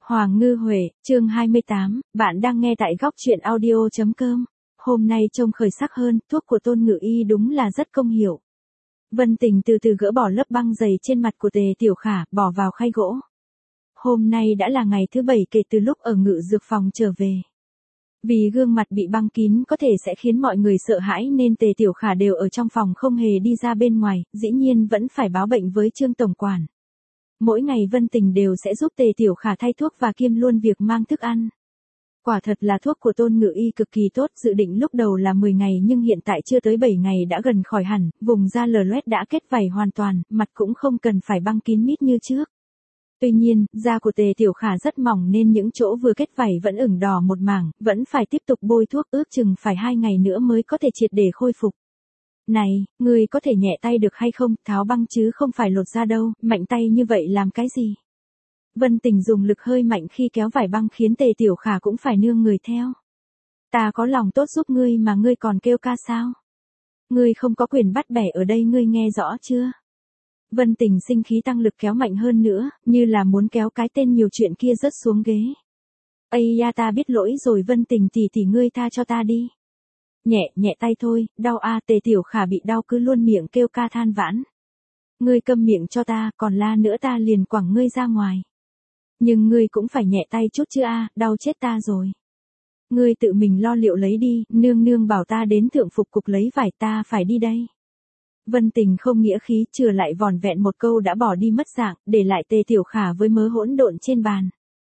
Hoàng Ngư Huệ, chương 28, bạn đang nghe tại góc truyện audio.com. Hôm nay trông khởi sắc hơn, thuốc của Tôn Ngự Y đúng là rất công hiệu. Vân Tình từ từ gỡ bỏ lớp băng dày trên mặt của Tề Tiểu Khả, bỏ vào khay gỗ. Hôm nay đã là ngày thứ 7 kể từ lúc ở ngự dược phòng trở về. Vì gương mặt bị băng kín có thể sẽ khiến mọi người sợ hãi nên Tề Tiểu Khả đều ở trong phòng không hề đi ra bên ngoài, dĩ nhiên vẫn phải báo bệnh với Trương Tổng Quản. Mỗi ngày Vân Tình đều sẽ giúp Tề Tiểu Khả thay thuốc và kiêm luôn việc mang thức ăn. Quả thật là thuốc của Tôn Ngự Y cực kỳ tốt, dự định lúc đầu là 10 ngày nhưng hiện tại chưa tới 7 ngày đã gần khỏi hẳn, vùng da lở loét đã kết vảy hoàn toàn, mặt cũng không cần phải băng kín mít như trước. Tuy nhiên, da của Tề Tiểu Khả rất mỏng nên những chỗ vừa kết vảy vẫn ửng đỏ một mảng, vẫn phải tiếp tục bôi thuốc, ước chừng phải 2 ngày nữa mới có thể triệt để khôi phục. Này, ngươi có thể nhẹ tay được hay không, tháo băng chứ không phải lột da đâu, mạnh tay như vậy làm cái gì? Vân Tình dùng lực hơi mạnh khi kéo vải băng khiến Tề Tiểu Khả cũng phải nương người theo. Ta có lòng tốt giúp ngươi mà ngươi còn kêu ca sao? Ngươi không có quyền bắt bẻ ở đây, ngươi nghe rõ chưa? Vân Tình sinh khí tăng lực kéo mạnh hơn nữa, như là muốn kéo cái tên nhiều chuyện kia rớt xuống ghế. Ây da, ta biết lỗi rồi Vân Tình tỷ, ngươi tha cho ta đi. Nhẹ tay thôi, đau a. Tề Tiểu Khả bị đau cứ luôn miệng kêu ca than vãn. Ngươi câm miệng cho ta, còn la nữa ta liền quẳng ngươi ra ngoài. Nhưng ngươi cũng phải nhẹ tay chút chứ a, đau chết ta rồi. Ngươi tự mình lo liệu lấy đi, nương bảo ta đến thượng phục cục lấy vải, ta phải đi đây. Vân Tình không nghĩa khí, chừa lại vỏn vẹn một câu đã bỏ đi mất dạng, để lại Tề Tiểu Khả với mớ hỗn độn trên bàn.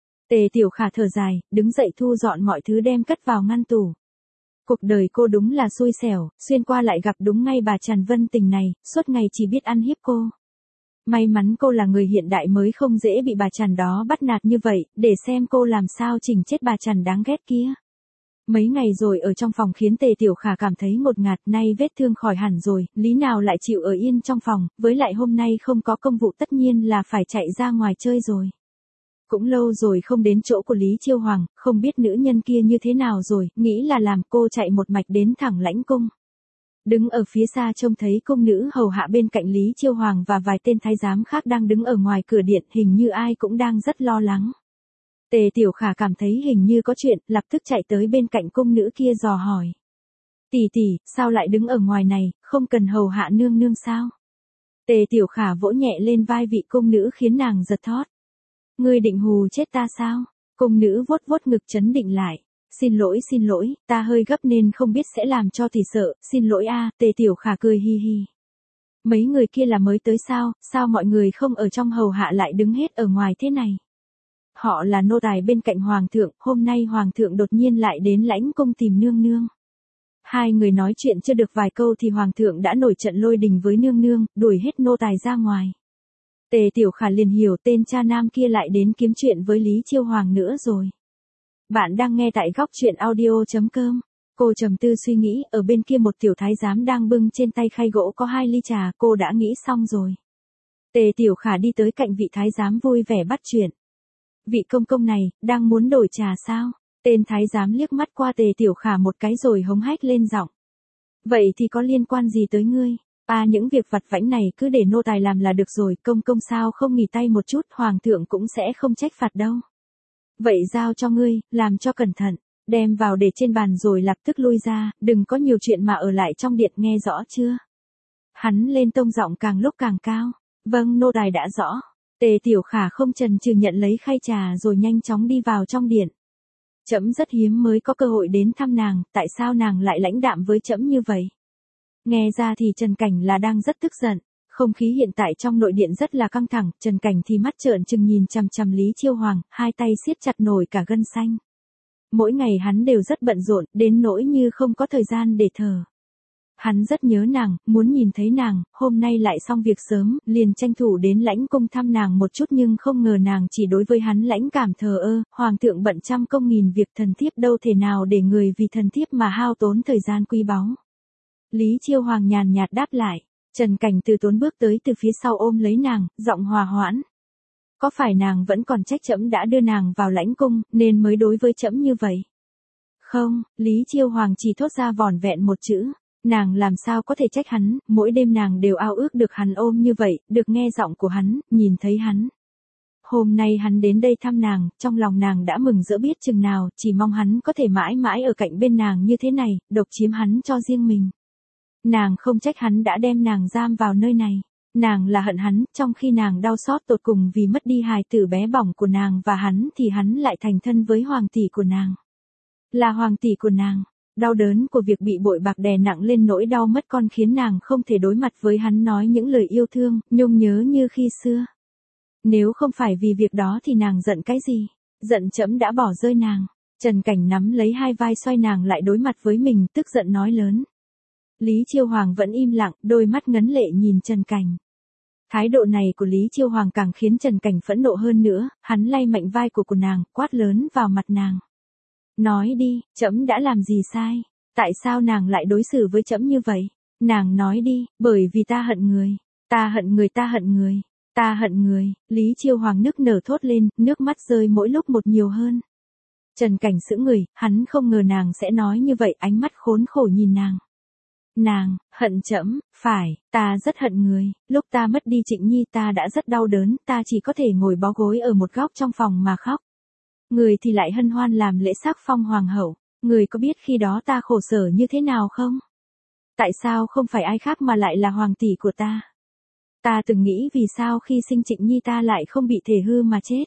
Tề Tiểu Khả thở dài, đứng dậy thu dọn mọi thứ đem cất vào ngăn tủ. Cuộc đời cô đúng là xui xẻo, xuyên qua lại gặp đúng ngay bà Trần Vân Tình này, suốt ngày chỉ biết ăn hiếp cô. May mắn cô là người hiện đại mới không dễ bị bà Trần đó bắt nạt như vậy, để xem cô làm sao chỉnh chết bà Trần đáng ghét kia. Mấy ngày rồi ở trong phòng khiến Tề Tiểu Khả cảm thấy ngột ngạt, nay vết thương khỏi hẳn rồi, lý nào lại chịu ở yên trong phòng, với lại hôm nay không có công vụ tất nhiên là phải chạy ra ngoài chơi rồi. Cũng lâu rồi không đến chỗ của Lý Chiêu Hoàng, không biết nữ nhân kia như thế nào rồi, nghĩ là làm cô chạy một mạch đến thẳng lãnh cung. Đứng ở phía xa trông thấy cung nữ hầu hạ bên cạnh Lý Chiêu Hoàng và vài tên thái giám khác đang đứng ở ngoài cửa điện, hình như ai cũng đang rất lo lắng. Tề Tiểu Khả cảm thấy hình như có chuyện, lập tức chạy tới bên cạnh cung nữ kia dò hỏi. Tỷ, sao lại đứng ở ngoài này, không cần hầu hạ nương sao? Tề Tiểu Khả vỗ nhẹ lên vai vị cung nữ khiến nàng giật thót. Ngươi định hù chết ta sao? Cung nữ vuốt ngực trấn định lại. Xin lỗi, ta hơi gấp nên không biết sẽ làm cho tỷ sợ, xin lỗi a. Tề Tiểu Khả cười hi hi. Mấy người kia là mới tới sao mọi người không ở trong hầu hạ lại đứng hết ở ngoài thế này? Họ là nô tài bên cạnh hoàng thượng, hôm nay hoàng thượng đột nhiên lại đến lãnh cung tìm nương. Hai người nói chuyện chưa được vài câu thì hoàng thượng đã nổi trận lôi đình với nương, đuổi hết nô tài ra ngoài. Tề Tiểu Khả liền hiểu tên cha nam kia lại đến kiếm chuyện với Lý Chiêu Hoàng nữa rồi. Bạn đang nghe tại góc truyện audio.com. Cô trầm tư suy nghĩ, ở bên kia một tiểu thái giám đang bưng trên tay khay gỗ có 2 ly trà, cô đã nghĩ xong rồi. Tề Tiểu Khả đi tới cạnh vị thái giám vui vẻ bắt chuyện. Vị công này, đang muốn đổi trà sao? Tên thái giám liếc mắt qua Tề Tiểu Khả một cái rồi hống hách lên giọng. Vậy thì có liên quan gì tới ngươi? Những việc vặt vãnh này cứ để nô tài làm là được rồi, công sao không nghỉ tay một chút, hoàng thượng cũng sẽ không trách phạt đâu. Vậy giao cho ngươi, làm cho cẩn thận, đem vào để trên bàn rồi lập tức lui ra, đừng có nhiều chuyện mà ở lại trong điện, nghe rõ chưa? Hắn lên tông giọng càng lúc càng cao. Vâng, nô tài đã rõ. Tề Tiểu Khả không chần chừ nhận lấy khay trà rồi nhanh chóng đi vào trong điện. Trẫm rất hiếm mới có cơ hội đến thăm nàng, tại sao nàng lại lãnh đạm với trẫm như vậy? Nghe ra thì Trần Cảnh là đang rất tức giận, không khí hiện tại trong nội điện rất là căng thẳng, Trần Cảnh thì mắt trợn trừng nhìn chằm Lý Chiêu Hoàng, hai tay siết chặt nổi cả gân xanh. Mỗi ngày hắn đều rất bận rộn, đến nỗi như không có thời gian để thở. Hắn rất nhớ nàng, muốn nhìn thấy nàng, hôm nay lại xong việc sớm, liền tranh thủ đến lãnh cung thăm nàng một chút nhưng không ngờ nàng chỉ đối với hắn lãnh cảm thờ ơ, hoàng thượng bận trăm công nghìn việc, thần thiếp đâu thể nào để người vì thần thiếp mà hao tốn thời gian quý báu. Lý Chiêu Hoàng nhàn nhạt đáp lại. Trần Cảnh từ tốn bước tới từ phía sau ôm lấy nàng, giọng hòa hoãn. Có phải nàng vẫn còn trách trẫm đã đưa nàng vào lãnh cung, nên mới đối với trẫm như vậy? Không, Lý Chiêu Hoàng chỉ thốt ra vỏn vẹn một chữ. Nàng làm sao có thể trách hắn, mỗi đêm nàng đều ao ước được hắn ôm như vậy, được nghe giọng của hắn, nhìn thấy hắn. Hôm nay hắn đến đây thăm nàng, trong lòng nàng đã mừng rỡ biết chừng nào, chỉ mong hắn có thể mãi mãi ở cạnh bên nàng như thế này, độc chiếm hắn cho riêng mình. Nàng không trách hắn đã đem nàng giam vào nơi này. Nàng là hận hắn, trong khi nàng đau xót tột cùng vì mất đi hài tử bé bỏng của nàng và hắn thì hắn lại thành thân với hoàng tỷ của nàng. Là hoàng tỷ của nàng. Đau đớn của việc bị bội bạc đè nặng lên nỗi đau mất con khiến nàng không thể đối mặt với hắn nói những lời yêu thương, nhung nhớ như khi xưa. Nếu không phải vì việc đó thì nàng giận cái gì? Giận trẫm đã bỏ rơi nàng. Trần Cảnh nắm lấy hai vai xoay nàng lại đối mặt với mình, tức giận nói lớn. Lý Chiêu Hoàng vẫn im lặng, đôi mắt ngấn lệ nhìn Trần Cảnh. Thái độ này của Lý Chiêu Hoàng càng khiến Trần Cảnh phẫn nộ hơn nữa, hắn lay mạnh vai của nàng, quát lớn vào mặt nàng. Nói đi, trẫm đã làm gì sai? Tại sao nàng lại đối xử với trẫm như vậy? Nàng nói đi, bởi vì ta hận người. Ta hận người, ta hận người. Ta hận người. Lý Chiêu Hoàng nức nở thốt lên, nước mắt rơi mỗi lúc một nhiều hơn. Trần Cảnh sững người, hắn không ngờ nàng sẽ nói như vậy, ánh mắt khốn khổ nhìn nàng. Nàng, hận trẫm, phải, ta rất hận người, lúc ta mất đi Trịnh Nhi ta đã rất đau đớn, ta chỉ có thể ngồi bó gối ở một góc trong phòng mà khóc. Người thì lại hân hoan làm lễ sắc phong hoàng hậu, người có biết khi đó ta khổ sở như thế nào không? Tại sao không phải ai khác mà lại là hoàng tỷ của ta? Ta từng nghĩ vì sao khi sinh Trịnh Nhi ta lại không bị thể hư mà chết.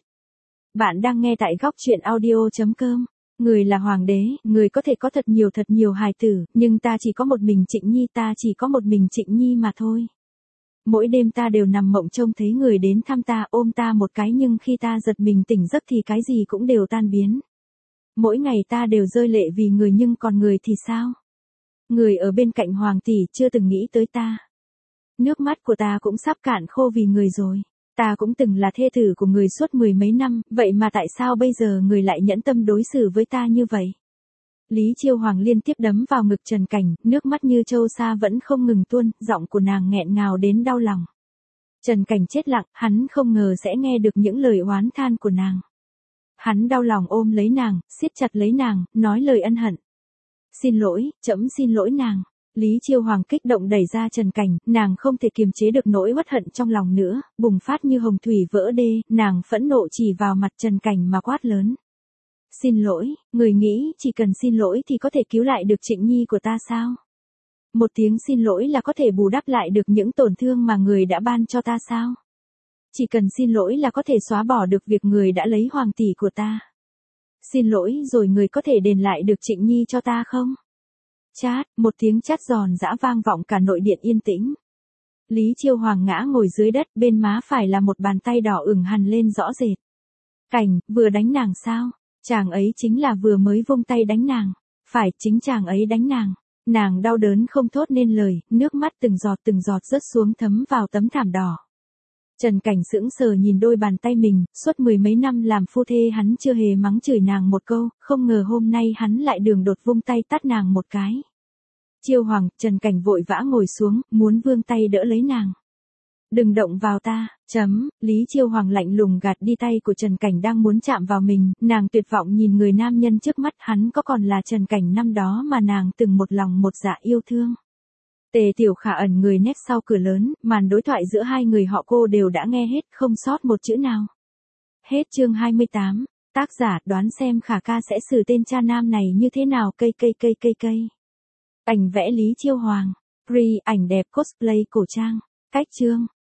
Bạn đang nghe tại góc truyện audio.com. Người là hoàng đế, người có thể có thật nhiều hài tử, nhưng ta chỉ có một mình Trịnh Nhi, ta chỉ có một mình Trịnh Nhi mà thôi. Mỗi đêm ta đều nằm mộng trông thấy người đến thăm ta, ôm ta một cái, nhưng khi ta giật mình tỉnh giấc thì cái gì cũng đều tan biến. Mỗi ngày ta đều rơi lệ vì người, nhưng còn người thì sao? Người ở bên cạnh hoàng tỷ chưa từng nghĩ tới ta. Nước mắt của ta cũng sắp cạn khô vì người rồi. Ta cũng từng là thê tử của người suốt 10 mấy năm, vậy mà tại sao bây giờ người lại nhẫn tâm đối xử với ta như vậy? Lý Chiêu Hoàng liên tiếp đấm vào ngực Trần Cảnh, nước mắt như châu sa vẫn không ngừng tuôn, giọng của nàng nghẹn ngào đến đau lòng. Trần Cảnh chết lặng, hắn không ngờ sẽ nghe được những lời oán than của nàng. Hắn đau lòng ôm lấy nàng, siết chặt lấy nàng, nói lời ân hận. Xin lỗi, trẫm xin lỗi nàng. Lý Chiêu Hoàng kích động đẩy ra Trần Cảnh, nàng không thể kiềm chế được nỗi uất hận trong lòng nữa, bùng phát như hồng thủy vỡ đê, nàng phẫn nộ chỉ vào mặt Trần Cảnh mà quát lớn. Xin lỗi, người nghĩ chỉ cần xin lỗi thì có thể cứu lại được Trịnh Nhi của ta sao? Một tiếng xin lỗi là có thể bù đắp lại được những tổn thương mà người đã ban cho ta sao? Chỉ cần xin lỗi là có thể xóa bỏ được việc người đã lấy hoàng tỷ của ta. Xin lỗi rồi người có thể đền lại được Trịnh Nhi cho ta không? Chát, một tiếng chát giòn giã vang vọng cả nội điện yên tĩnh. Lý Chiêu Hoàng ngã ngồi dưới đất, bên má phải là một bàn tay đỏ ửng hằn lên rõ rệt. Cảnh, vừa đánh nàng sao? Chàng ấy chính là vừa mới vung tay đánh nàng. Phải, chính chàng ấy đánh nàng. Nàng đau đớn không thốt nên lời, nước mắt từng giọt rớt xuống thấm vào tấm thảm đỏ. Trần Cảnh sững sờ nhìn đôi bàn tay mình, suốt 10 mấy năm làm phu thê hắn chưa hề mắng chửi nàng một câu, không ngờ hôm nay hắn lại đường đột vung tay tát nàng một cái. Chiêu Hoàng, Trần Cảnh vội vã ngồi xuống, muốn vươn tay đỡ lấy nàng. Đừng động vào ta, Lý Chiêu Hoàng lạnh lùng gạt đi tay của Trần Cảnh đang muốn chạm vào mình, nàng tuyệt vọng nhìn người nam nhân trước mắt, hắn có còn là Trần Cảnh năm đó mà nàng từng một lòng một dạ yêu thương. Tề Tiểu Khả ẩn người nép sau cửa lớn, màn đối thoại giữa hai người họ cô đều đã nghe hết, không sót một chữ nào. Hết chương 28, tác giả đoán xem Khả ca sẽ xử tên cha nam này như thế nào. Cây. Ảnh vẽ Lý Chiêu Hoàng, ảnh đẹp cosplay cổ trang, cách chương.